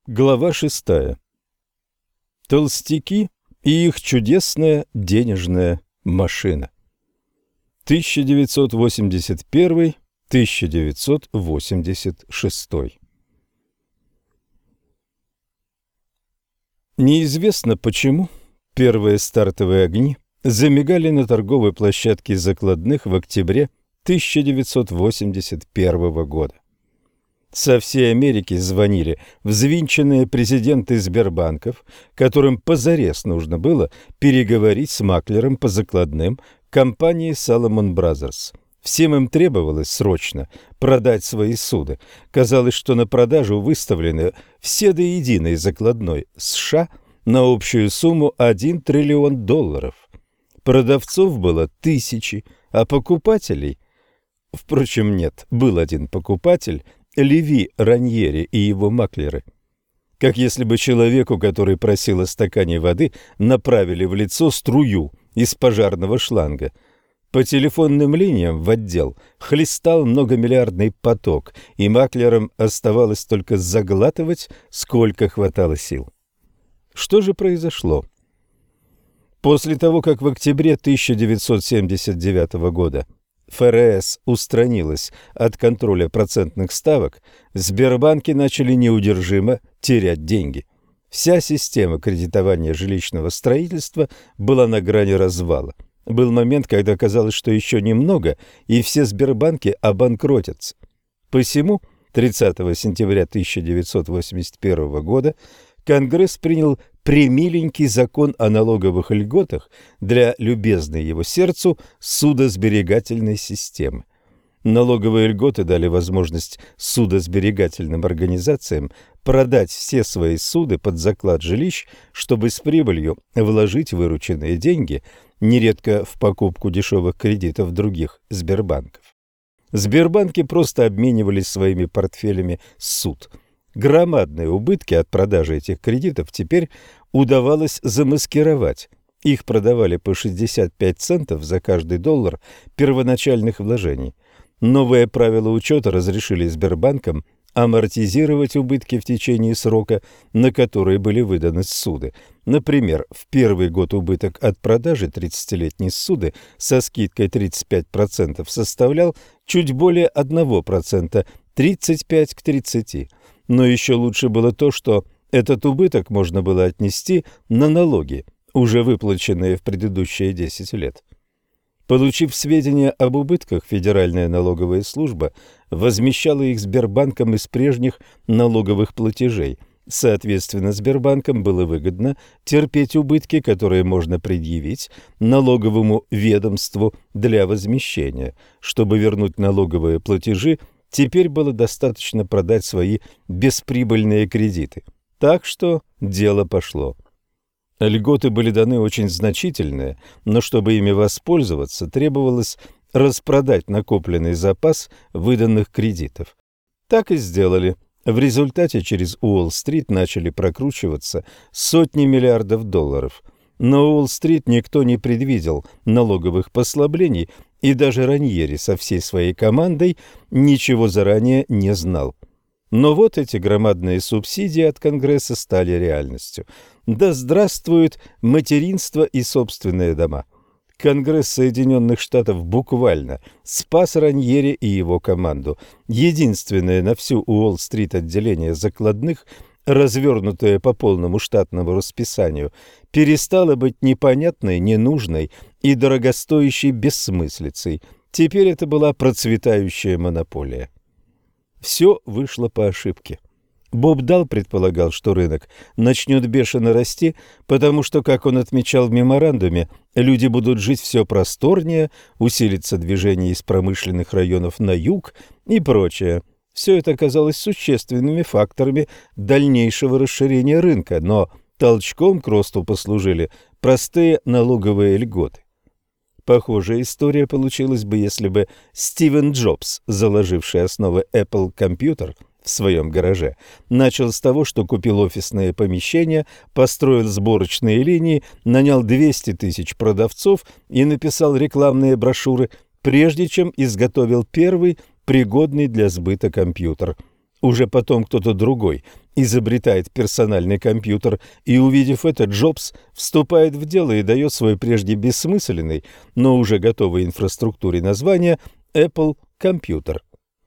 Глава 6. Толстяки и их чудесная денежная машина. 1981-1986. Неизвестно почему первые стартовые огни замигали на торговой площадке закладных в октябре 1981 года. Со всей Америки звонили взвинченные президенты Сбербанков, которым позарез нужно было переговорить с маклером по закладным компании Salomon Brothers. Всем им требовалось срочно продать свои суды. Казалось, что на продажу выставлены все до единой закладной США на общую сумму $1 триллион. Продавцов было тысячи, а покупателей... Впрочем, нет, был один покупатель – Леви Раньери и его маклеры. Как если бы человеку, который просил о стакане воды, направили в лицо струю из пожарного шланга. По телефонным линиям в отдел хлестал многомиллиардный поток, и маклерам оставалось только заглатывать, сколько хватало сил. Что же произошло? После того, как в октябре 1979 года ФРС устранилась от контроля процентных ставок, Сбербанки начали неудержимо терять деньги. Вся система кредитования жилищного строительства была на грани развала. Был момент, когда казалось, что еще немного, и все Сбербанки обанкротятся. Посему 30 сентября 1981 года Конгресс принял премиленький закон о налоговых льготах для любезной его сердцу судосберегательной системы. Налоговые льготы дали возможность судосберегательным организациям продать все свои суды под заклад жилищ, чтобы с прибылью вложить вырученные деньги, нередко в покупку дешевых кредитов других Сбербанков. Сбербанки просто обменивались своими портфелями суд. Громадные убытки от продажи этих кредитов теперь удавалось замаскировать. Их продавали по 65 центов за каждый $1 первоначальных вложений. Новые правила учета разрешили Сбербанкам амортизировать убытки в течение срока, на который были выданы ссуды. Например, в первый год убыток от продажи 30-летней ссуды со скидкой 35% составлял чуть более 1%, 35 к 30. Но еще лучше было то, что этот убыток можно было отнести на налоги, уже выплаченные в предыдущие 10 лет. Получив сведения об убытках, Федеральная налоговая служба возмещала их Сбербанкам из прежних налоговых платежей. Соответственно, Сбербанкам было выгодно терпеть убытки, которые можно предъявить налоговому ведомству для возмещения. Чтобы вернуть налоговые платежи, теперь было достаточно продать свои бесприбыльные кредиты. Так что дело пошло. Льготы были даны очень значительные, но чтобы ими воспользоваться, требовалось распродать накопленный запас выданных кредитов. Так и сделали. В результате через Уолл-стрит начали прокручиваться сотни миллиардов долларов. На Уолл-стрит никто не предвидел налоговых послаблений, и даже Раньери со всей своей командой ничего заранее не знал. Но вот эти громадные субсидии от Конгресса стали реальностью. Да здравствует материнство и собственные дома! Конгресс Соединенных Штатов буквально спас Раньери и его команду. Единственное на всю Уолл-стрит отделение закладных, развернутое по полному штатному расписанию, перестало быть непонятной, ненужной и дорогостоящей бессмыслицей. Теперь это была процветающая монополия. Все вышло по ошибке. Боб Далл предполагал, что рынок начнет бешено расти, потому что, как он отмечал в меморандуме, люди будут жить все просторнее, усилится движение из промышленных районов на юг и прочее. Все это оказалось существенными факторами дальнейшего расширения рынка, но толчком к росту послужили простые налоговые льготы. Похожая история получилась бы, если бы Стивен Джобс, заложивший основы Apple Computer в своем гараже, начал с того, что купил офисное помещение, построил сборочные линии, нанял 200 тысяч продавцов и написал рекламные брошюры, прежде чем изготовил первый пригодный для сбыта компьютер. Уже потом кто-то другой изобретает персональный компьютер, и, увидев это, Джобс вступает в дело и дает свой прежде бессмысленный, но уже готовой инфраструктуре название Apple компьютер.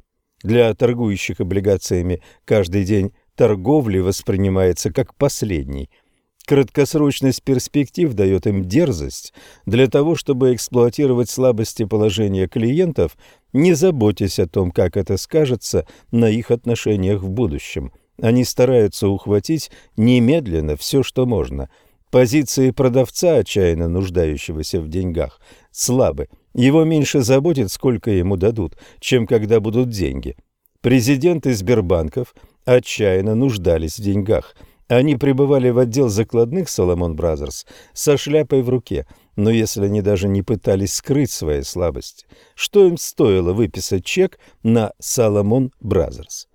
Для торгующих облигациями каждый день торговли воспринимается как последний. Краткосрочность перспектив дает им дерзость для того, чтобы эксплуатировать слабости положения клиентов, не заботясь о том, как это скажется на их отношениях в будущем. Они стараются ухватить немедленно все, что можно. Позиции продавца, отчаянно нуждающегося в деньгах, слабы. Его меньше заботит, сколько ему дадут, чем когда будут деньги. Президенты Сбербанков отчаянно нуждались в деньгах. Они прибывали в отдел закладных Salomon Brothers со шляпой в руке, но если они даже не пытались скрыть свои слабости, что им стоило выписать чек на Salomon Brothers?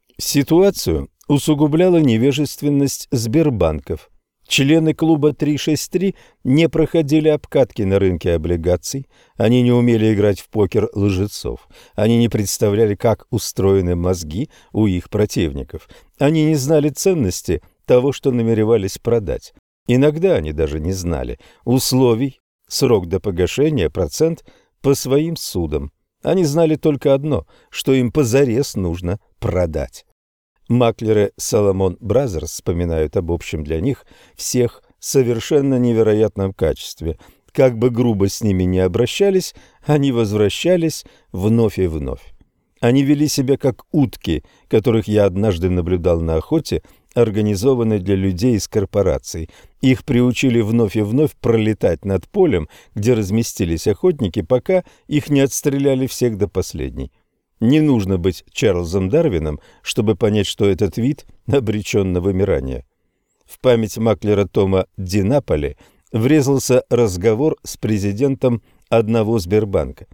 Ситуацию усугубляла невежественность Сбербанков. Члены клуба 363 не проходили обкатки на рынке облигаций, они не умели играть в покер лжецов, они не представляли, как устроены мозги у их противников, они не знали ценности того, что намеревались продать. Иногда они даже не знали условий, срок до погашения, процент по своим судам. Они знали только одно, что им позарез нужно продать. Маклеры Salomon Brothers вспоминают об общем для них всех совершенно невероятном качестве. Как бы грубо с ними ни обращались, они возвращались вновь и вновь. Они вели себя как утки, которых я однажды наблюдал на охоте, организованной для людей из корпораций. Их приучили вновь и вновь пролетать над полем, где разместились охотники, пока их не отстреляли всех до последней. Не нужно быть Чарльзом Дарвином, чтобы понять, что этот вид обречен на вымирание. В память маклера Тома Ди Наполи врезался разговор с президентом одного Сбербанка.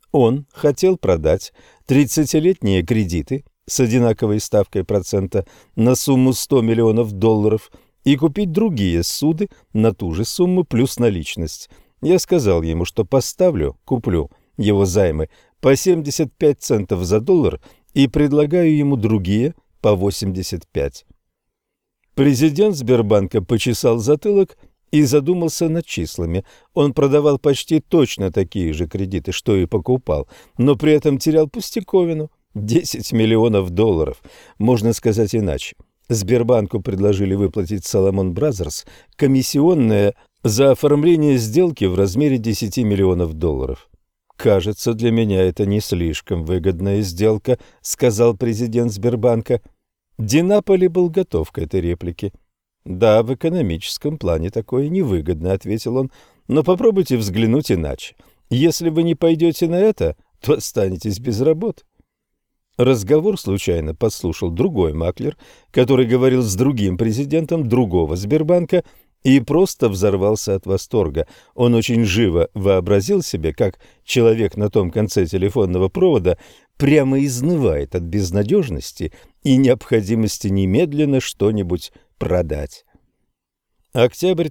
Он хотел продать 30-летние кредиты с одинаковой ставкой процента на сумму $100 миллионов и купить другие суды на ту же сумму плюс наличность. Я сказал ему, что куплю его займы по 75 центов за доллар и предлагаю ему другие по 85. Президент Сбербанка почесал затылок и задумался над числами. Он продавал почти точно такие же кредиты, что и покупал, но при этом терял пустяковину – $10 миллионов. Можно сказать иначе. Сбербанку предложили выплатить Salomon Brothers комиссионное за оформление сделки в размере $10 миллионов. «Кажется, для меня это не слишком выгодная сделка», — сказал президент Сбербанка. Ди Наполи был готов к этой реплике. «Да, в экономическом плане такое невыгодно», — ответил он, — «но попробуйте взглянуть иначе. Если вы не пойдете на это, то останетесь без работы». Разговор случайно подслушал другой маклер, который говорил с другим президентом другого Сбербанка, и просто взорвался от восторга. Он очень живо вообразил себе, как человек на том конце телефонного провода прямо изнывает от безнадежности и необходимости немедленно что-нибудь продать. Октябрь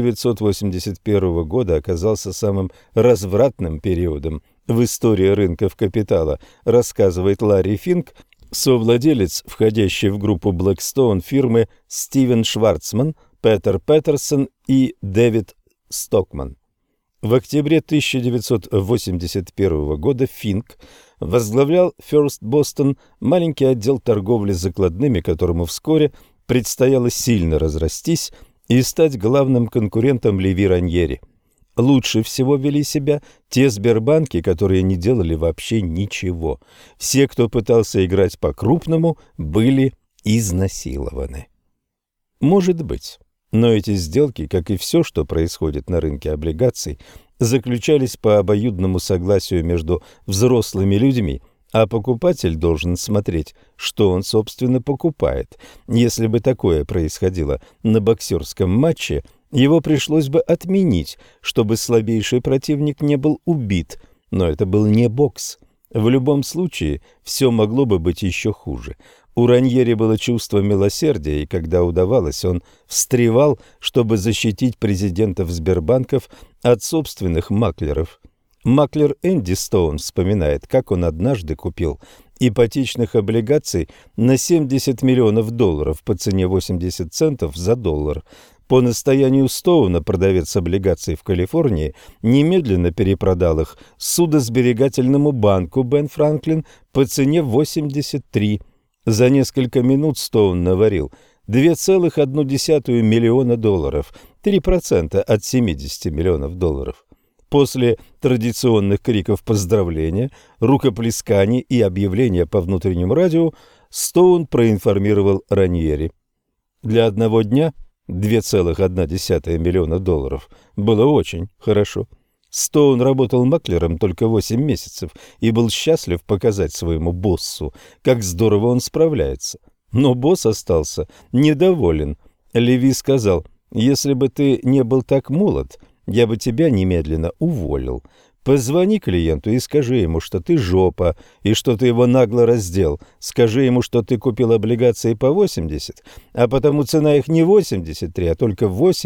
1981 года оказался самым развратным периодом в истории рынков капитала, рассказывает Ларри Финк, совладелец, входящий в группу Blackstone фирмы Стивен Шварцман, Петер Петерсон и Дэвид Стокман. В октябре 1981 года Финк возглавлял First Boston, маленький отдел торговли закладными, которому вскоре предстояло сильно разрастись и стать главным конкурентом Леви Раньери. Лучше всего вели себя те Сбербанки, которые не делали вообще ничего. Все, кто пытался играть по-крупному, были изнасилованы. Может быть, но эти сделки, как и все, что происходит на рынке облигаций, заключались по обоюдному согласию между взрослыми людьми, а покупатель должен смотреть, что он, собственно, покупает. Если бы такое происходило на боксерском матче, его пришлось бы отменить, чтобы слабейший противник не был убит. Но это был не бокс. В любом случае, все могло бы быть еще хуже. У Раньери было чувство милосердия, и когда удавалось, он встревал, чтобы защитить президентов Сбербанков от собственных маклеров. Маклер Энди Стоун вспоминает, как он однажды купил ипотечных облигаций на $70 миллионов по цене 80 центов за доллар. По настоянию Стоуна продавец облигаций в Калифорнии немедленно перепродал их судосберегательному банку Бен Франклин по цене 83. За несколько минут Стоун наварил $2,1 миллиона, 3% от $70 миллионов. После традиционных криков поздравления, рукоплесканий и объявления по внутреннему радио Стоун проинформировал Раньери. Для одного дня $2,1 миллиона было очень хорошо. Стоун работал маклером только 8 месяцев и был счастлив показать своему боссу, как здорово он справляется. Но босс остался недоволен. Леви сказал: «Если бы ты не был так молод, я бы тебя немедленно уволил. Позвони клиенту и скажи ему, что ты жопа, и что ты его нагло раздел. Скажи ему, что ты купил облигации по 80, а потому цена их не 83, а только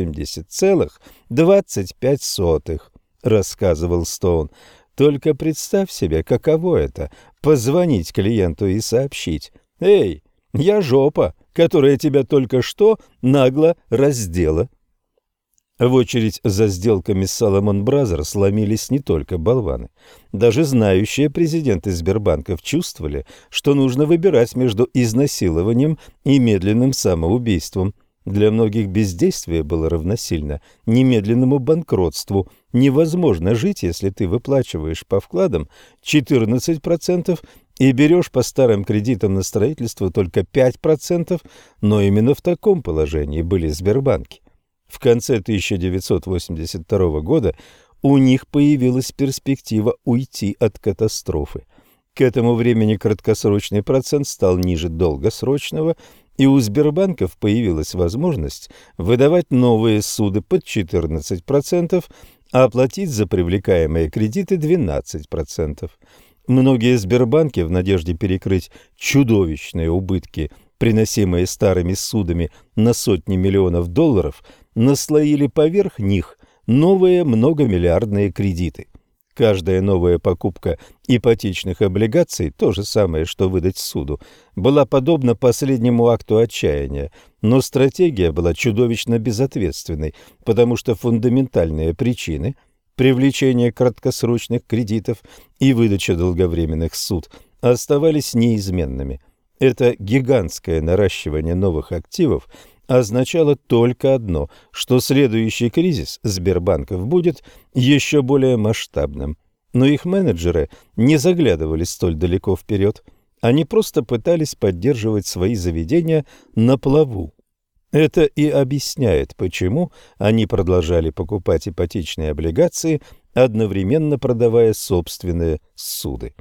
80,25, рассказывал Стоун. Только представь себе, каково это – позвонить клиенту и сообщить: «Эй, я жопа, которая тебя только что нагло раздела». В очередь за сделками с Salomon Brothers ломились не только болваны. Даже знающие президенты Сбербанков чувствовали, что нужно выбирать между изнасилованием и медленным самоубийством. Для многих бездействие было равносильно немедленному банкротству. Невозможно жить, если ты выплачиваешь по вкладам 14% и берешь по старым кредитам на строительство только 5%, но именно в таком положении были Сбербанки. В конце 1982 года у них появилась перспектива уйти от катастрофы. К этому времени краткосрочный процент стал ниже долгосрочного, и у Сбербанков появилась возможность выдавать новые суды под 14%, а оплатить за привлекаемые кредиты 12%. Многие Сбербанки в надежде перекрыть чудовищные убытки, приносимые старыми судами на сотни миллионов долларов, наслоили поверх них новые многомиллиардные кредиты. Каждая новая покупка ипотечных облигаций, то же самое, что выдать суду, была подобна последнему акту отчаяния, но стратегия была чудовищно безответственной, потому что фундаментальные причины – привлечение краткосрочных кредитов и выдача долговременных суд – оставались неизменными. Это гигантское наращивание новых активов означало только одно, что следующий кризис Сбербанков будет еще более масштабным. Но их менеджеры не заглядывали столь далеко вперед. Они просто пытались поддерживать свои заведения на плаву. Это и объясняет, почему они продолжали покупать ипотечные облигации, одновременно продавая собственные суды.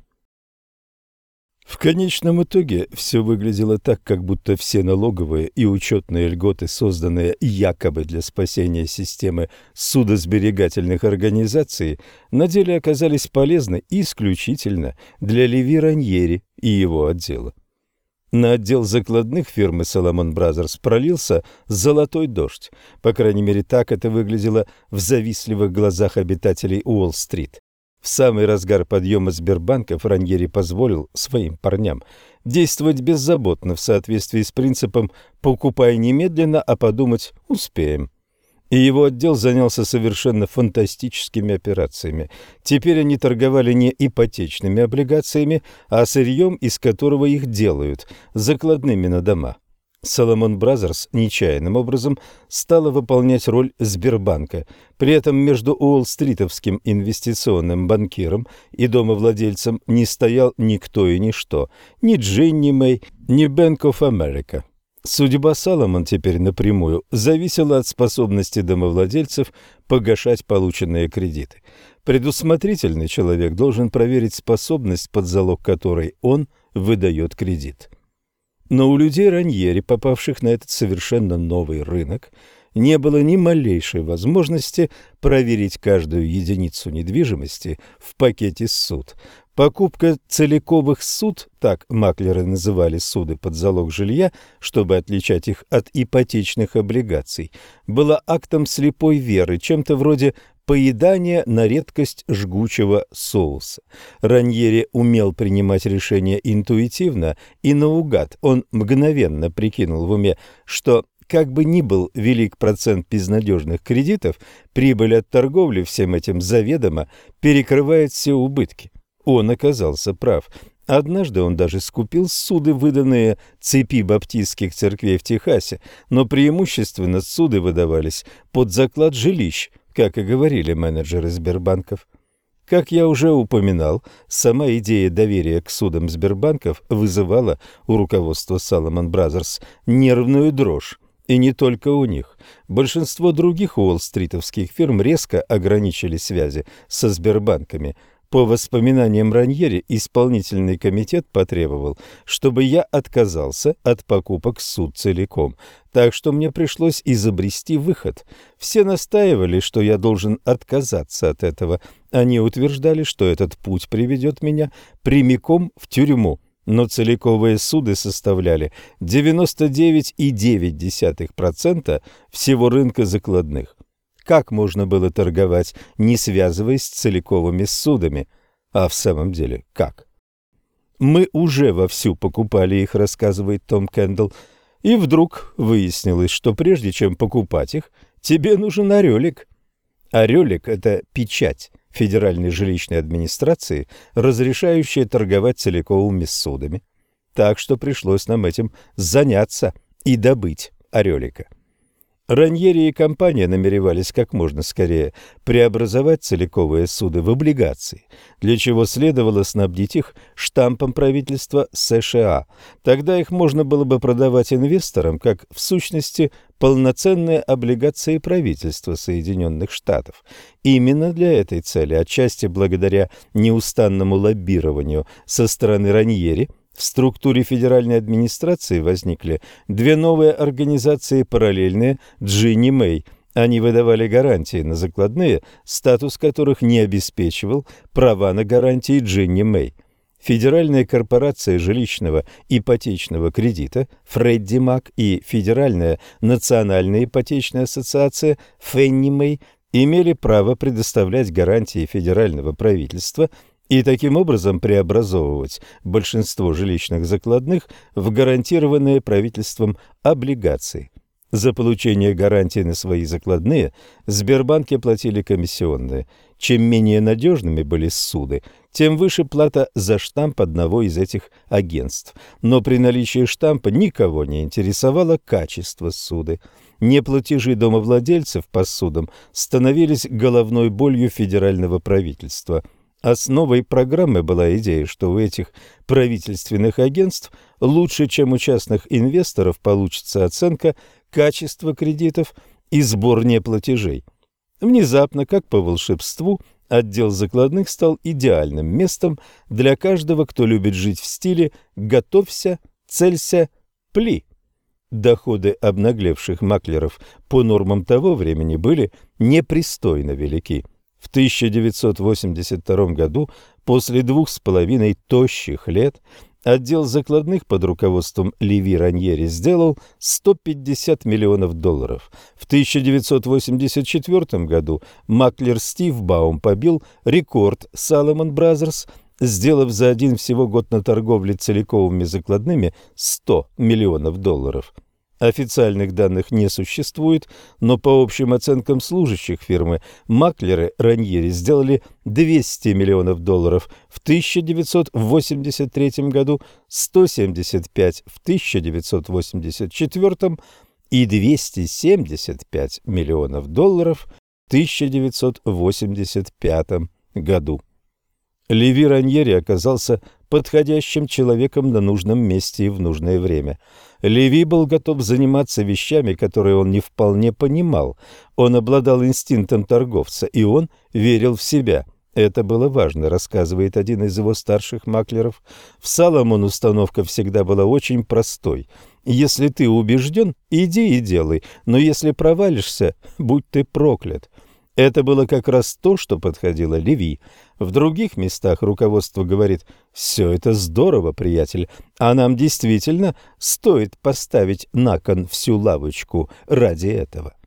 В конечном итоге все выглядело так, как будто все налоговые и учетные льготы, созданные якобы для спасения системы судосберегательных организаций, на деле оказались полезны исключительно для Леви Раньери и его отдела. На отдел закладных фирмы Salomon Brothers пролился золотой дождь. По крайней мере, так это выглядело в завистливых глазах обитателей Уолл-стрит. В самый разгар подъема Сбербанков Раньери позволил своим парням действовать беззаботно в соответствии с принципом «покупай немедленно, а подумать успеем». И его отдел занялся совершенно фантастическими операциями. Теперь они торговали не ипотечными облигациями, а сырьем, из которого их делают, закладными на дома. Salomon Brothers нечаянным образом стала выполнять роль Сбербанка. При этом между Уолл-стритовским инвестиционным банкиром и домовладельцем не стоял никто и ничто, ни Джинни Мэй, ни Bank of America. Судьба Salomon теперь напрямую зависела от способности домовладельцев погашать полученные кредиты. Предусмотрительный человек должен проверить способность, под залог которой он выдает кредит. Но у людей Раньери, попавших на этот совершенно новый рынок, не было ни малейшей возможности проверить каждую единицу недвижимости в пакете суд. Покупка целиковых суд, так маклеры называли суды под залог жилья, чтобы отличать их от ипотечных облигаций, была актом слепой веры, чем-то вроде поедания на редкость жгучего соуса. Раньери умел принимать решения интуитивно и наугад. Он мгновенно прикинул в уме, что как бы ни был велик процент безнадежных кредитов, прибыль от торговли всем этим заведомо перекрывает все убытки. Он оказался прав. Однажды он даже скупил суды, выданные цепи баптистских церквей в Техасе, но преимущественно суды выдавались под заклад жилищ, как и говорили менеджеры Сбербанков. Как я уже упоминал, сама идея доверия к судам Сбербанков вызывала у руководства Salomon Brothers нервную дрожь. И не только у них. Большинство других уолл-стритовских фирм резко ограничили связи со Сбербанками. По воспоминаниям Раньери, исполнительный комитет потребовал, чтобы я отказался от покупок суд целиком, так что мне пришлось изобрести выход. Все настаивали, что я должен отказаться от этого. Они утверждали, что этот путь приведет меня прямиком в тюрьму. Но целиковые суды составляли 99,9% всего рынка закладных. Как можно было торговать, не связываясь с целиковыми судами? А в самом деле, как? Мы уже вовсю покупали их, рассказывает Том Кендалл, и вдруг выяснилось, что прежде чем покупать их, тебе нужен орелик. Орелик – это печать Федеральной жилищной администрации, разрешающая торговать целиковыми судами. Так что пришлось нам этим заняться и добыть орелика. Раньери и компания намеревались как можно скорее преобразовать целиковые суды в облигации, для чего следовало снабдить их штампом правительства США. Тогда их можно было бы продавать инвесторам как, в сущности, полноценные облигации правительства Соединенных Штатов. Именно для этой цели, отчасти благодаря неустанному лоббированию со стороны Раньери, в структуре федеральной администрации возникли две новые организации параллельные Джинни Мэй. Они выдавали гарантии на закладные, статус которых не обеспечивал права на гарантии Джинни Мэй. Федеральная корпорация жилищного ипотечного кредита Фредди Мак и Федеральная национальная ипотечная ассоциация Фенни Мэй имели право предоставлять гарантии федерального правительства и таким образом преобразовывать большинство жилищных закладных в гарантированные правительством облигации. За получение гарантий на свои закладные Сбербанки платили комиссионные. Чем менее надежными были суды, тем выше плата за штамп одного из этих агентств. Но при наличии штампа никого не интересовало качество суды. Неплатежи домовладельцев по судам становились головной болью федерального правительства. Основой программы была идея, что у этих правительственных агентств лучше, чем у частных инвесторов, получится оценка качества кредитов и сбор неплатежей. Внезапно, как по волшебству, отдел закладных стал идеальным местом для каждого, кто любит жить в стиле «готовься, целься, пли». Доходы обнаглевших маклеров по нормам того времени были непристойно велики. В 1982 году, после 2,5 тощих лет, отдел закладных под руководством Леви Раньери сделал $150 миллионов. В 1984 году маклер Стив Баум побил рекорд Salomon Brothers, сделав за один всего год на торговле целиковыми закладными $100 миллионов. Официальных данных не существует, но по общим оценкам служащих фирмы маклеры Раньери сделали $200 миллионов в 1983 году, 175 в 1984 и 275 миллионов долларов в 1985 году. Леви Раньери оказался подходящим человеком на нужном месте и в нужное время. Леви был готов заниматься вещами, которые он не вполне понимал. Он обладал инстинктом торговца, и он верил в себя. Это было важно, рассказывает один из его старших маклеров. В Salomon установка всегда была очень простой. Если ты убежден, иди и делай, но если провалишься, будь ты проклят. Это было как раз то, что подходило Леви. В других местах руководство говорит: «Все это здорово, приятель, а нам действительно стоит поставить на кон всю лавочку ради этого».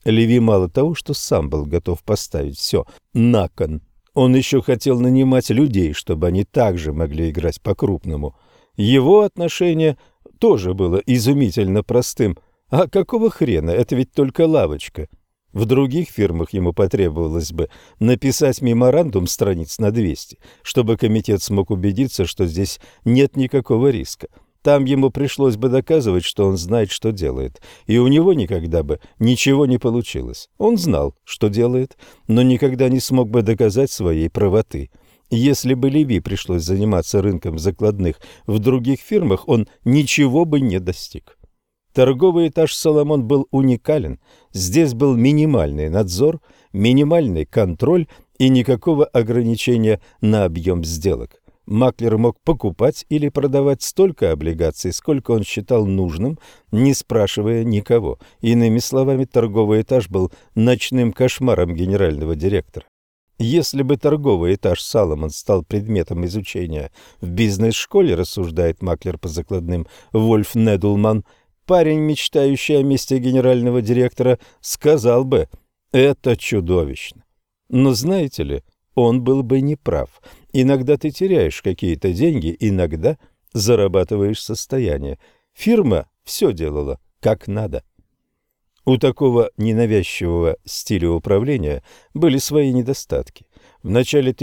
Леви мало того, что сам был готов поставить все на кон, он еще хотел нанимать людей, чтобы они также могли играть по-крупному. Его отношение тоже было изумительно простым. А какого хрена? Это ведь только лавочка. В других фирмах ему потребовалось бы написать меморандум страниц на 200, чтобы комитет смог убедиться, что здесь нет никакого риска. Там ему пришлось бы доказывать, что он знает, что делает, и у него никогда бы ничего не получилось. Он знал, что делает, но никогда не смог бы доказать своей правоты. Если бы Леви пришлось заниматься рынком закладных в других фирмах, он ничего бы не достиг. Торговый этаж «Соломон» был уникален. Здесь был минимальный надзор, минимальный контроль и никакого ограничения на объем сделок. Маклер мог покупать или продавать столько облигаций, сколько он считал нужным, не спрашивая никого. Иными словами, торговый этаж был ночным кошмаром генерального директора. Если бы торговый этаж «Соломон» стал предметом изучения в бизнес-школе, рассуждает Маклер по закладным Вольф Недлман, парень, мечтающий о месте генерального директора, сказал бы: «Это чудовищно». Но знаете ли, он был бы неправ. Иногда ты теряешь какие-то деньги, иногда зарабатываешь состояние. Фирма все делала как надо. У такого ненавязчивого стиля управления были свои недостатки. В начале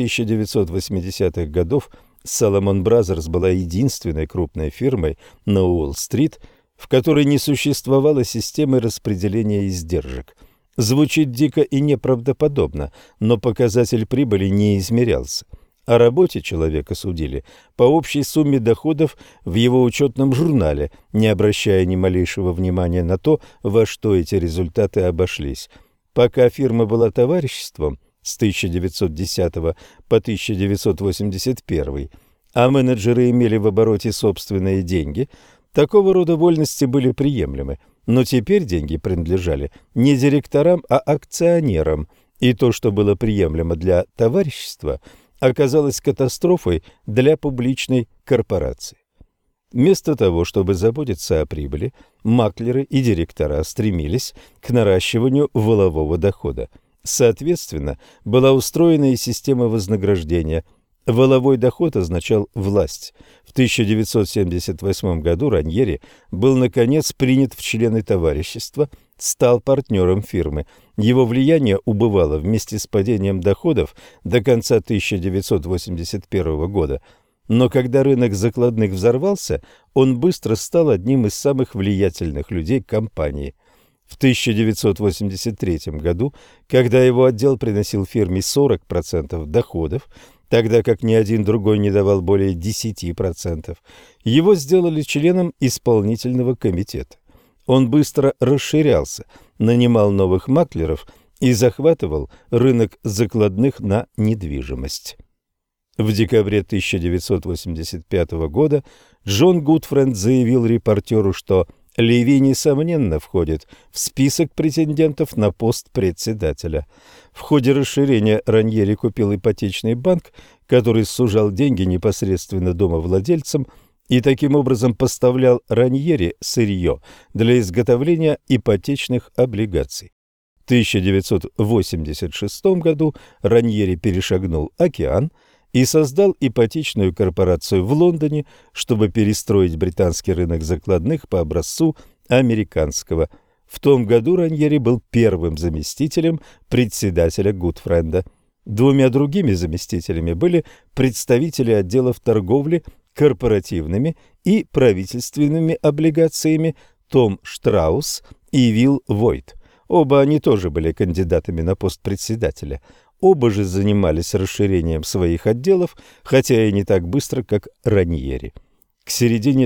1980-х годов Salomon Brothers была единственной крупной фирмой на Уолл-стрит, в которой не существовало системы распределения издержек. Звучит дико и неправдоподобно, но показатель прибыли не измерялся. О работе человека судили по общей сумме доходов в его учетном журнале, не обращая ни малейшего внимания на то, во что эти результаты обошлись. Пока фирма была товариществом с 1910 по 1981, а менеджеры имели в обороте собственные деньги, такого рода вольности были приемлемы. Но теперь деньги принадлежали не директорам, а акционерам, и то, что было приемлемо для товарищества, оказалось катастрофой для публичной корпорации. Вместо того, чтобы заботиться о прибыли, маклеры и директора стремились к наращиванию валового дохода. Соответственно, была устроена и система вознаграждения. Валовой доход означал власть. В 1978 году Раньери был, наконец, принят в члены товарищества, стал партнером фирмы. Его влияние убывало вместе с падением доходов до конца 1981 года. Но когда рынок закладных взорвался, он быстро стал одним из самых влиятельных людей компании. В 1983 году, когда его отдел приносил фирме 40% доходов, тогда как ни один другой не давал более 10%, его сделали членом исполнительного комитета. Он быстро расширялся, нанимал новых маклеров и захватывал рынок закладных на недвижимость. В декабре 1985 года Джон Гудфренд заявил репортеру, что Леви, несомненно, входит в список претендентов на пост председателя. В ходе расширения Раньери купил ипотечный банк, который сужал деньги непосредственно домовладельцам и таким образом поставлял Раньери сырье для изготовления ипотечных облигаций. В 1986 году Раньери перешагнул океан и создал ипотечную корпорацию в Лондоне, чтобы перестроить британский рынок закладных по образцу американского. В том году Раньери был первым заместителем председателя Гудфренда. Двумя другими заместителями были представители отделов торговли корпоративными и правительственными облигациями Том Штраус и Вилл Войт. Оба они тоже были кандидатами на пост председателя. Оба же занимались расширением своих отделов, хотя и не так быстро, как Раньери. К середине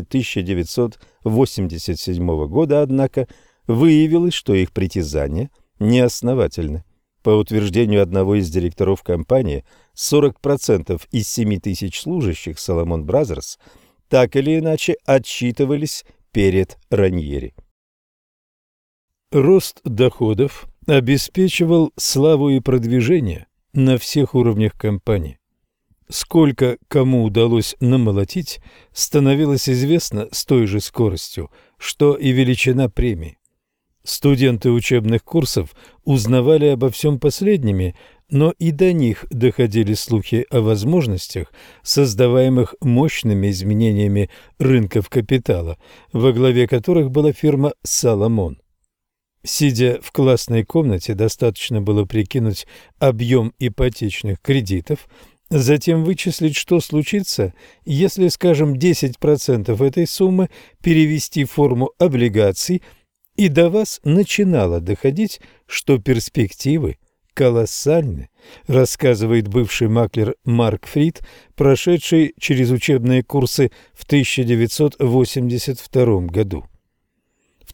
1987 года, однако, выявилось, что их притязания неосновательны. По утверждению одного из директоров компании, 40% из 7 тысяч служащих Salomon Brothers так или иначе отчитывались перед Раньери. Рост доходов обеспечивал славу и продвижение на всех уровнях компании. Сколько кому удалось намолотить, становилось известно с той же скоростью, что и величина премии. Студенты учебных курсов узнавали обо всем последними, но и до них доходили слухи о возможностях, создаваемых мощными изменениями рынков капитала, во главе которых была фирма «Соломон». Сидя в классной комнате, достаточно было прикинуть объем ипотечных кредитов, затем вычислить, что случится, если, скажем, 10% этой суммы перевести в форму облигаций, и до вас начинало доходить, что перспективы колоссальны, рассказывает бывший маклер Марк Фрид, прошедший через учебные курсы в 1982 году. В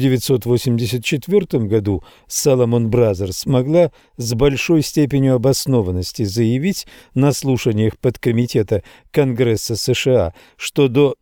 1984 году Salomon Brothers смогла с большой степенью обоснованности заявить на слушаниях подкомитета Конгресса США, что до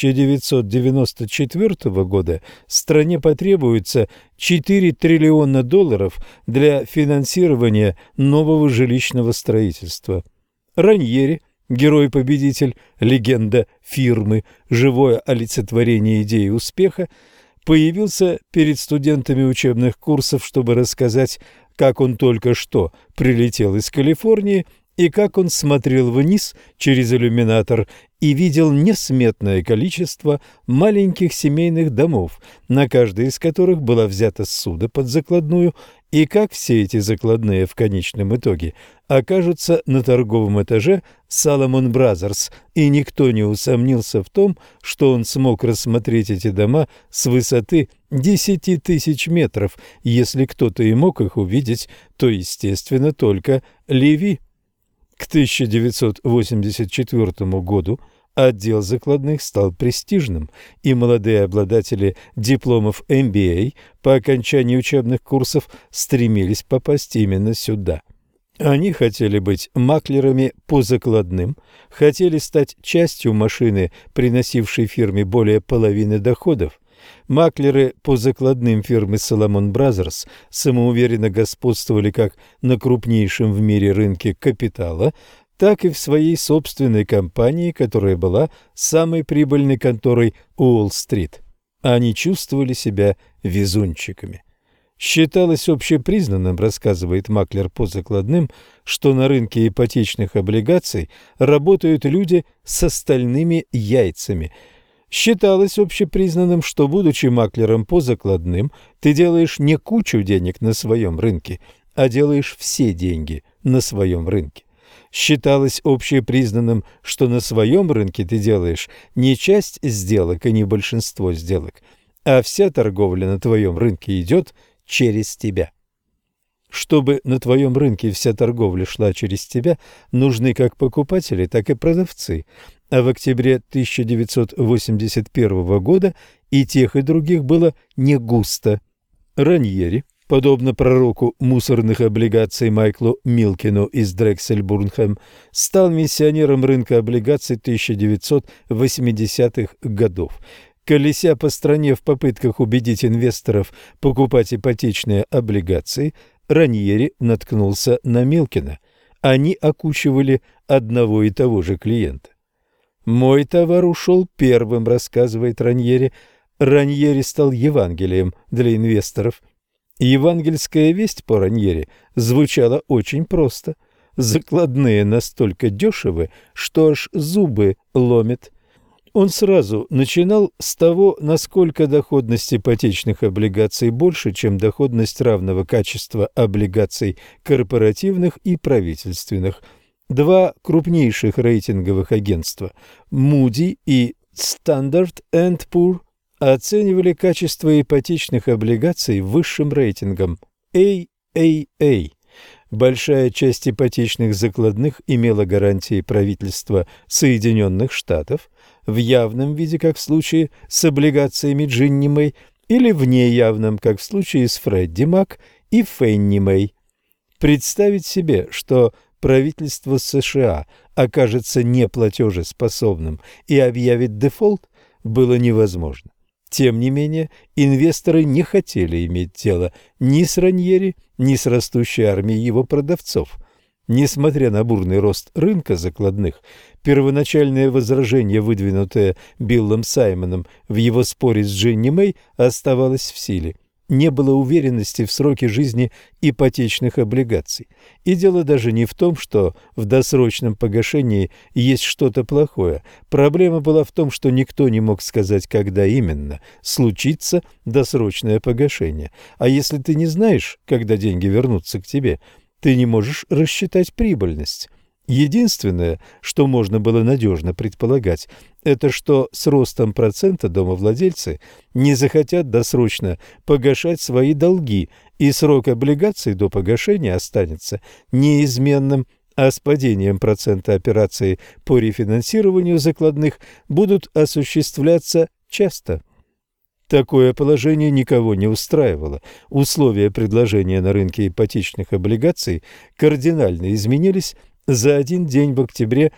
1994 года стране потребуется $4 триллиона для финансирования нового жилищного строительства. Раньери, герой-победитель, легенда фирмы, живое олицетворение идеи успеха, появился перед студентами учебных курсов, чтобы рассказать, как он только что прилетел из Калифорнии и как он смотрел вниз через иллюминатор и видел несметное количество маленьких семейных домов, на каждой из которых была взята ссуда под закладную, и как все эти закладные в конечном итоге окажутся на торговом этаже Salomon Brothers, и никто не усомнился в том, что он смог рассмотреть эти дома с высоты 10 тысяч метров. Если кто-то и мог их увидеть, то, естественно, только Леви. К 1984 году отдел закладных стал престижным, и молодые обладатели дипломов MBA по окончании учебных курсов стремились попасть именно сюда. Они хотели быть маклерами по закладным, хотели стать частью машины, приносившей фирме более половины доходов. Маклеры по закладным фирмы Salomon Brothers самоуверенно господствовали как на крупнейшем в мире рынке капитала, так и в своей собственной компании, которая была самой прибыльной конторой Уолл-стрит. Они чувствовали себя везунчиками. Считалось общепризнанным, рассказывает маклер по закладным, что на рынке ипотечных облигаций работают люди с остальными яйцами. Считалось общепризнанным, что, будучи маклером по закладным, ты делаешь не кучу денег на своем рынке, а делаешь все деньги на своем рынке. Считалось общепризнанным, что на своем рынке ты делаешь не часть сделок и не большинство сделок, а вся торговля на твоем рынке идет через тебя. Чтобы на твоем рынке вся торговля шла через тебя, нужны как покупатели, так и продавцы. А в октябре 1981 года и тех, и других было не густо. Раньери, подобно пророку мусорных облигаций Майклу Милкину из Дрексельбурнхэм, стал миссионером рынка облигаций 1980-х годов. Колеся по стране в попытках убедить инвесторов покупать ипотечные облигации, Раньери наткнулся на Милкина. Они окучивали одного и того же клиента. «Мой товар ушел первым», — рассказывает Раньери. Раньери стал Евангелием для инвесторов. Евангельская весть по Раньери звучала очень просто. Закладные настолько дешевы, что аж зубы ломят. Он сразу начинал с того, насколько доходность ипотечных облигаций больше, чем доходность равного качества облигаций корпоративных и правительственных. Два крупнейших рейтинговых агентства Moody и Standard & Poor оценивали качество ипотечных облигаций высшим рейтингом AAA. Большая часть ипотечных закладных имела гарантии правительства Соединенных Штатов в явном виде, как в случае с облигациями Джинни Мэй, или в неявном, как в случае с Фредди Мак и Фенни Мэй. Представить себе, что правительство США окажется неплатежеспособным и объявит дефолт, было невозможно. Тем не менее, инвесторы не хотели иметь дело ни с Раньери, ни с растущей армией его продавцов. Несмотря на бурный рост рынка закладных, первоначальное возражение, выдвинутое Биллом Саймоном в его споре с Джинни Мэй, оставалось в силе. не было уверенности в сроке жизни ипотечных облигаций. И дело даже не в том, что в досрочном погашении есть что-то плохое. Проблема была в том, что никто не мог сказать, когда именно случится досрочное погашение. А если ты не знаешь, когда деньги вернутся к тебе, ты не можешь рассчитать прибыльность. Единственное, что можно было надежно предполагать, это что с ростом процента домовладельцы не захотят досрочно погашать свои долги, и срок облигаций до погашения останется неизменным, а с падением процента операций по рефинансированию закладных будут осуществляться часто. Такое положение никого не устраивало. Условия предложения на рынке ипотечных облигаций кардинально изменились за один день в октябре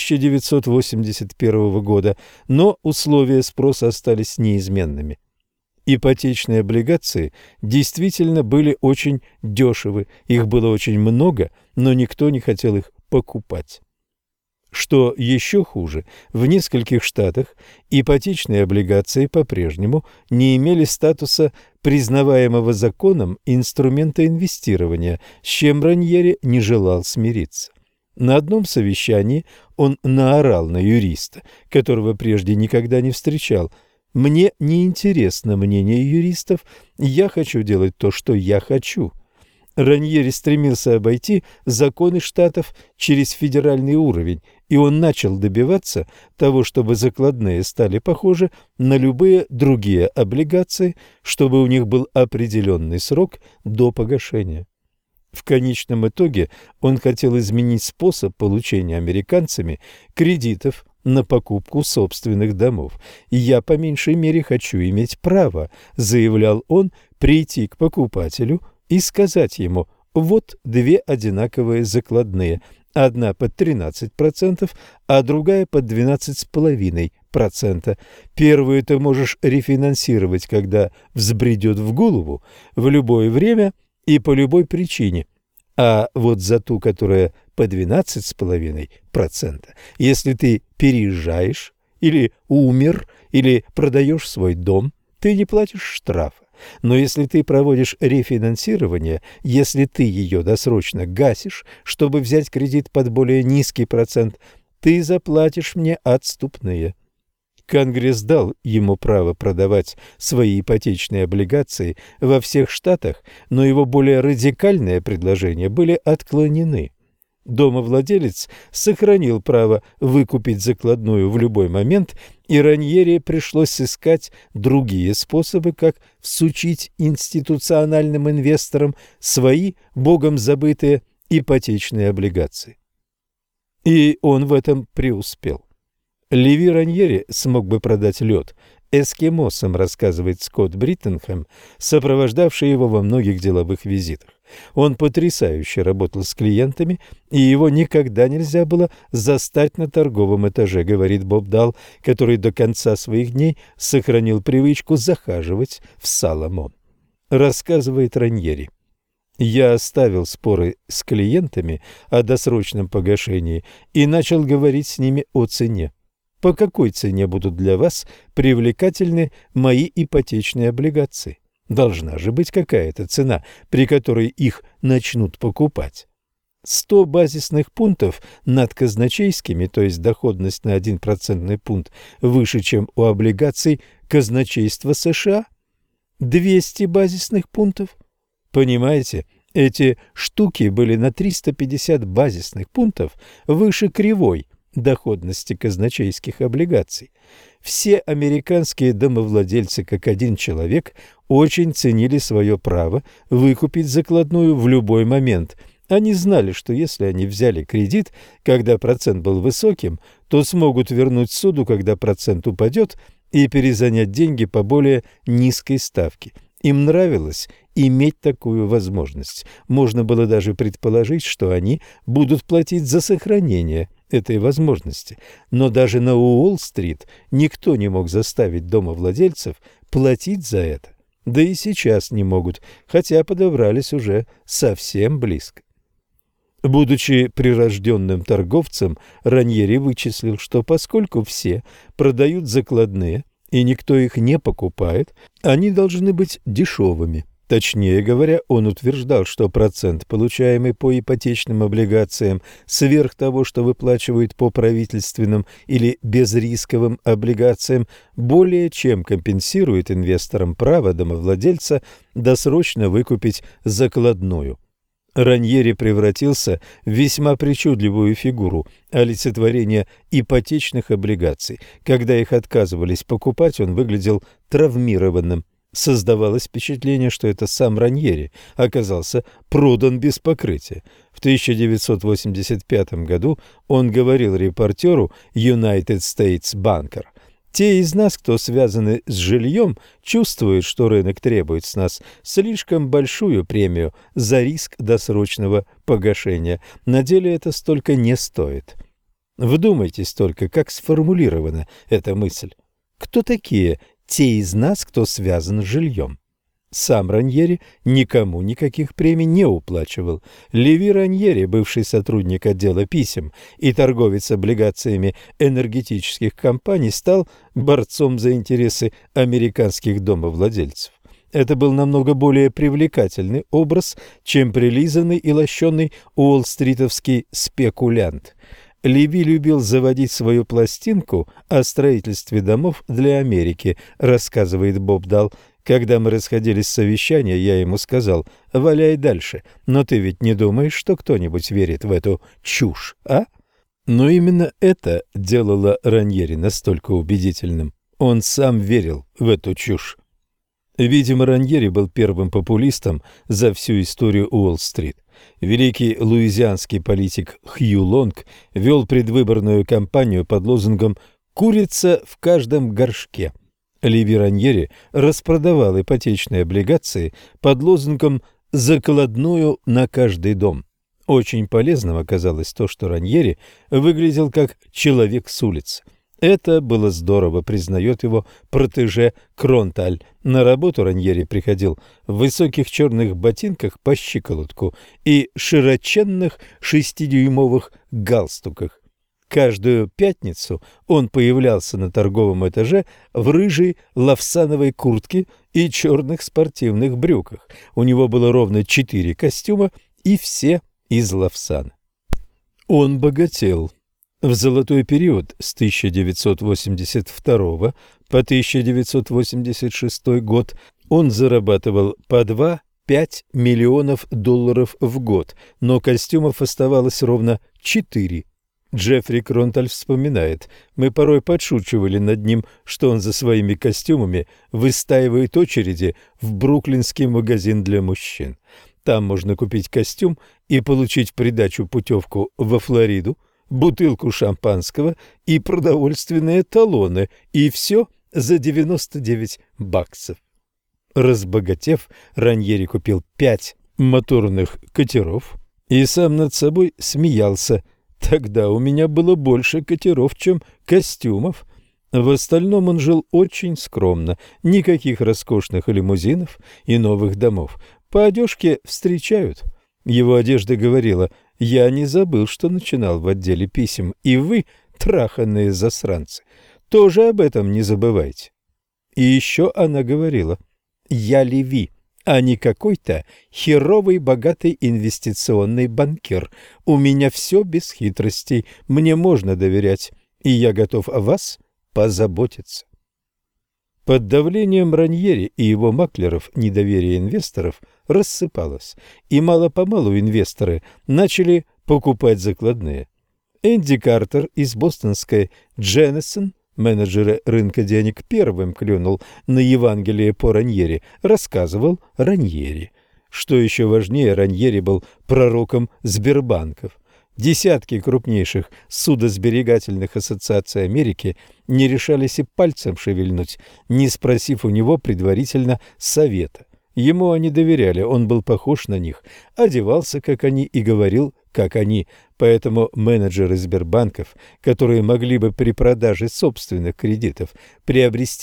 1981 года, но условия спроса остались неизменными. Ипотечные облигации действительно были очень дешевы, их было очень много, но никто не хотел их покупать. Что еще хуже, в нескольких штатах ипотечные облигации по-прежнему не имели статуса признаваемого законом инструмента инвестирования, с чем Раньери не желал смириться. На одном совещании он наорал на юриста, которого прежде никогда не встречал. «Мне не интересно мнение юристов, я хочу делать то, что я хочу». Раньери стремился обойти законы штатов через федеральный уровень, и он начал добиваться того, чтобы закладные стали похожи на любые другие облигации, чтобы у них был определенный срок до погашения. В конечном итоге он хотел изменить способ получения американцами кредитов на покупку собственных домов. «Я по меньшей мере хочу иметь право», – заявлял он, – «прийти к покупателю и сказать ему: вот две одинаковые закладные, одна под 13%, а другая под 12,5%. Первую ты можешь рефинансировать, когда взбредет в голову, в любое время и по любой причине. А вот за ту, которая по 12,5%, если ты переезжаешь или умер, или продаешь свой дом, ты не платишь штрафа. Но если ты проводишь рефинансирование, если ты ее досрочно гасишь, чтобы взять кредит под более низкий процент, ты заплатишь мне отступные». Конгресс дал ему право продавать свои ипотечные облигации во всех штатах, но его более радикальные предложения были отклонены. Домовладелец сохранил право выкупить закладную в любой момент, и Раньери пришлось искать другие способы, как всучить институциональным инвесторам свои богом забытые ипотечные облигации. И он в этом преуспел. Леви Раньери смог бы продать лед эскимосам, рассказывает Скотт Бриттенхэм, сопровождавший его во многих деловых визитах. Он потрясающе работал с клиентами, и его никогда нельзя было застать на торговом этаже, говорит Боб Далл, который до конца своих дней сохранил привычку захаживать в Соломон. Рассказывает Раньери: «Я оставил споры с клиентами о досрочном погашении и начал говорить с ними о цене. По какой цене будут для вас привлекательны мои ипотечные облигации? Должна же быть какая-то цена, при которой их начнут покупать. 100 базисных пунктов над казначейскими, то есть доходность на 1 процентный пункт выше, чем у облигаций казначейства США? 200 базисных пунктов? Понимаете, эти штуки были на 350 базисных пунктов выше кривой доходности казначейских облигаций. Все американские домовладельцы, как один человек, очень ценили свое право выкупить закладную в любой момент. Они знали, что если они взяли кредит, когда процент был высоким, то смогут вернуть суду, когда процент упадет, и перезанять деньги по более низкой ставке. Им нравилось иметь такую возможность. Можно было даже предположить, что они будут платить за сохранение этой возможности. Но даже на Уолл-стрит никто не мог заставить домовладельцев платить за это. Да и сейчас не могут, хотя подобрались уже совсем близко. Будучи прирожденным торговцем, Раньери вычислил, что поскольку все продают закладные, и никто их не покупает, они должны быть дешевыми. Точнее говоря, он утверждал, что процент, получаемый по ипотечным облигациям, сверх того, что выплачивают по правительственным или безрисковым облигациям, более чем компенсирует инвесторам право домовладельца досрочно выкупить закладную. Раньери превратился в весьма причудливую фигуру олицетворения ипотечных облигаций. Когда их отказывались покупать, он выглядел травмированным. Создавалось впечатление, что это сам Раньери оказался продан без покрытия. В 1985 году он говорил репортеру United States Banker: «Те из нас, кто связаны с жильем, чувствуют, что рынок требует с нас слишком большую премию за риск досрочного погашения. На деле это столько не стоит». Вдумайтесь только, как сформулирована эта мысль. Кто такие те из нас, кто связан с жильем? Сам Раньери никому никаких премий не уплачивал. Леви Раньери, бывший сотрудник отдела писем и торговец облигациями энергетических компаний, стал борцом за интересы американских домовладельцев. Это был намного более привлекательный образ, чем прилизанный и лощеный уолл-стритовский спекулянт. Леви любил заводить свою пластинку о строительстве домов для Америки, рассказывает Боб Далл. Когда мы расходились с совещания, я ему сказал: «Валяй дальше, но ты ведь не думаешь, что кто-нибудь верит в эту чушь, а?» Но именно это делало Раньери настолько убедительным. Он сам верил в эту чушь. Видимо, Раньери был первым популистом за всю историю Уолл-стрит. Великий луизианский политик Хью Лонг вел предвыборную кампанию под лозунгом «Курица в каждом горшке». Леви Раньери распродавал ипотечные облигации под лозунгом «Закладную на каждый дом». Очень полезным оказалось то, что Раньери выглядел как человек с улицы. Это было здорово, признает его протеже Кронталь. На работу Раньери приходил в высоких черных ботинках по щиколотку и широченных 6-дюймовых галстуках. Каждую пятницу он появлялся на торговом этаже в рыжей лавсановой куртке и черных спортивных брюках. У него было ровно 4 костюма, и все из лавсана. Он богател. В золотой период с 1982 по 1986 год он зарабатывал по 2-5 миллионов долларов в год, но костюмов оставалось ровно 4. Джеффри Кронталь вспоминает: «Мы порой подшучивали над ним, что он за своими костюмами выстаивает очереди в бруклинский магазин для мужчин. Там можно купить костюм и получить в придачу путевку во Флориду, бутылку шампанского и продовольственные талоны, и все за $99. Разбогатев, Раньери купил 5 моторных катеров и сам над собой смеялся: «Тогда у меня было больше катеров, чем костюмов». В остальном он жил очень скромно, никаких роскошных лимузинов и новых домов. По одежке встречают. Его одежда говорила: «Я не забыл, что начинал в отделе писем, и вы, траханные засранцы, тоже об этом не забывайте». И еще она говорила: «Я Леви, а не какой-то херовый богатый инвестиционный банкир. У меня все без хитростей, мне можно доверять, и я готов о вас позаботиться». Под давлением Раньери и его маклеров недоверие инвесторов рассыпалось, и мало-помалу инвесторы начали покупать закладные. Энди Картер из бостонской Дженнесон, менеджера рынка денег, первым клюнул на Евангелие по Раньери, рассказывал Раньери. Что еще важнее, Раньери был пророком Сбербанков. Десятки крупнейших судосберегательных ассоциаций Америки не решались и пальцем шевельнуть, не спросив у него предварительно совета. Ему они доверяли, он был похож на них, одевался, как они, и говорил, как они. Поэтому менеджеры Сбербанков, которые могли бы при продаже собственных кредитов приобрести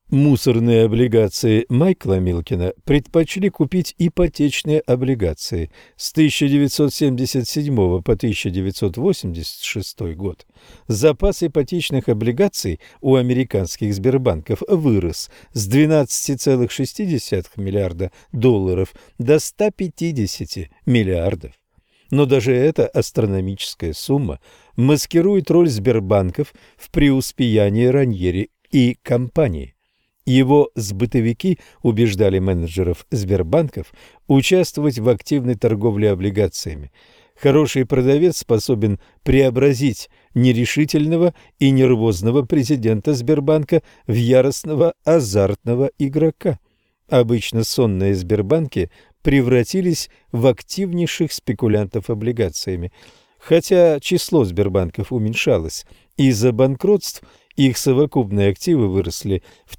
Мусорные облигации Майкла Милкина предпочли купить ипотечные облигации. С 1977 по 1986 год запас ипотечных облигаций у американских сбербанков вырос с 12,6 миллиарда долларов до 150 миллиардов. Но даже эта астрономическая сумма маскирует роль сбербанков в преуспеянии Раньери и компании. Его сбытовики убеждали менеджеров сбербанков участвовать в активной торговле облигациями. Хороший продавец способен преобразить нерешительного и нервозного президента Сбербанка в яростного азартного игрока. Обычно сонные Сбербанки превратились в активнейших спекулянтов облигациями. Хотя число Сбербанков уменьшалось из-за банкротств, их совокупные активы выросли в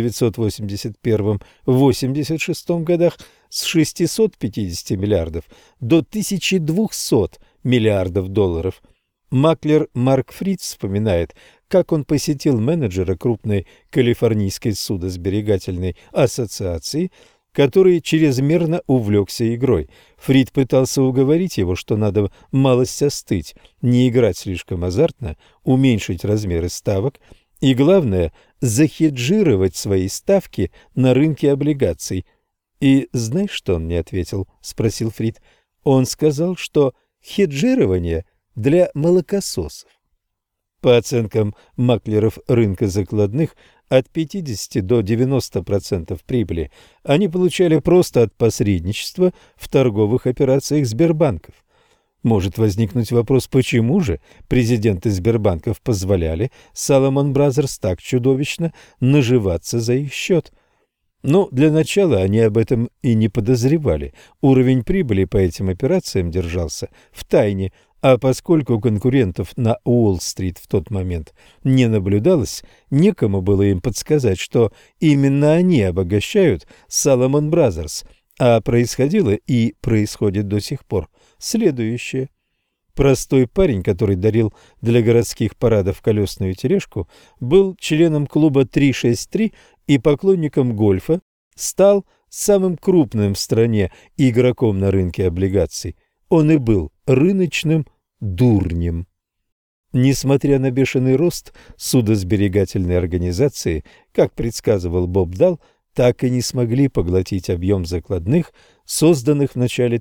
1981-86 годах с 650 миллиардов до 1200 миллиардов долларов. Маклер Марк Фриц вспоминает, как он посетил менеджера крупной калифорнийской судосберегательной ассоциации, который чрезмерно увлекся игрой. Фрид пытался уговорить его, что надо малость остыть, не играть слишком азартно, уменьшить размеры ставок и, главное, захеджировать свои ставки на рынке облигаций. «И знаешь, что он мне ответил?» – спросил Фрид. «Он сказал, что хеджирование для молокососов». По оценкам маклеров рынка закладных, от 50 до 90% прибыли они получали просто от посредничества в торговых операциях Сбербанков. Может возникнуть вопрос, почему же президенты Сбербанков позволяли Salomon Brothers так чудовищно наживаться за их счет? Ну, для начала они об этом и не подозревали. Уровень прибыли по этим операциям держался в тайне, а поскольку конкурентов на Уолл-стрит в тот момент не наблюдалось, некому было им подсказать, что именно они обогащают Salomon Brothers, а происходило и происходит до сих пор следующее. Простой парень, который дарил для городских парадов колесную тележку, был членом клуба 363 и поклонником гольфа, стал самым крупным в стране игроком на рынке облигаций. Он и был рыночным дурнем. Несмотря на бешеный рост судосберегательной организации, как предсказывал Боб Далл, так и не смогли поглотить объем закладных, созданных в начале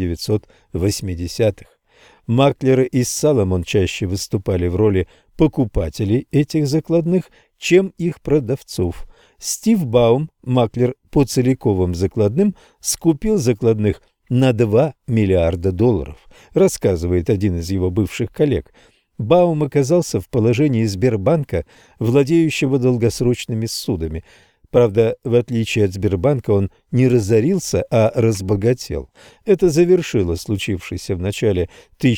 1980-х. Маклеры из Salomon чаще выступали в роли покупателей этих закладных, чем их продавцов. Стив Баум, маклер по целиковым закладным, скупил закладных на 2 миллиарда долларов, рассказывает один из его бывших коллег. Баум оказался в положении Сбербанка, владеющего долгосрочными ссудами. Правда, в отличие от Сбербанка, он не разорился, а разбогател. Это завершило случившийся в начале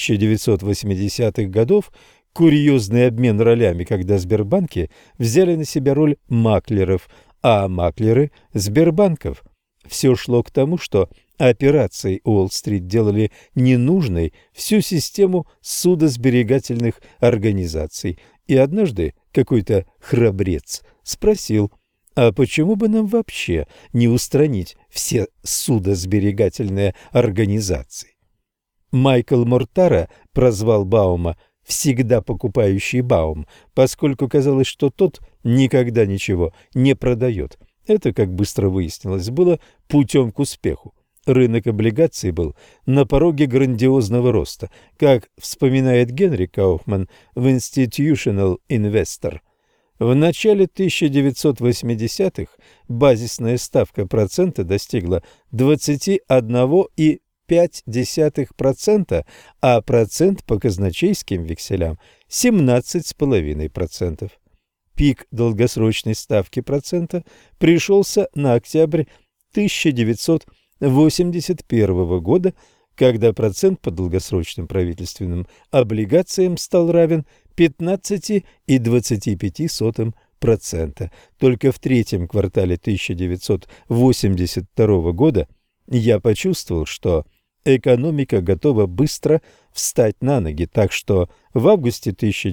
1980-х годов курьезный обмен ролями, когда Сбербанки взяли на себя роль маклеров, а маклеры – Сбербанков. Все шло к тому, что операции Уолл-стрит делали ненужной всю систему судосберегательных организаций. И однажды какой-то храбрец спросил: а почему бы нам вообще не устранить все судосберегательные организации? Майкл Мортара прозвал Баума «всегда покупающий Баум», поскольку казалось, что тот никогда ничего не продает. Это, как быстро выяснилось, было путем к успеху. Рынок облигаций был на пороге грандиозного роста, как вспоминает Генри Кауфман в Institutional Investor. В начале 1980-х базисная ставка процента достигла 21,5%, а процент по казначейским векселям – 17,5%. Пик долгосрочной ставки процента пришелся на октябрь 1981 года, когда процент по долгосрочным правительственным облигациям стал равен 15,25%. Только в третьем квартале 1982 года я почувствовал, что экономика готова быстро встать на ноги, так что в августе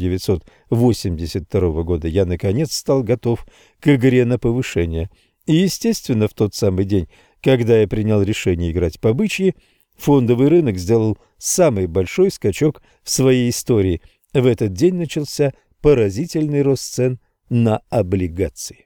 1982 года я наконец стал готов к игре на повышение. И, естественно, в тот самый день, когда я принял решение играть по бычьи, фондовый рынок сделал самый большой скачок в своей истории. В этот день начался поразительный рост цен на облигации.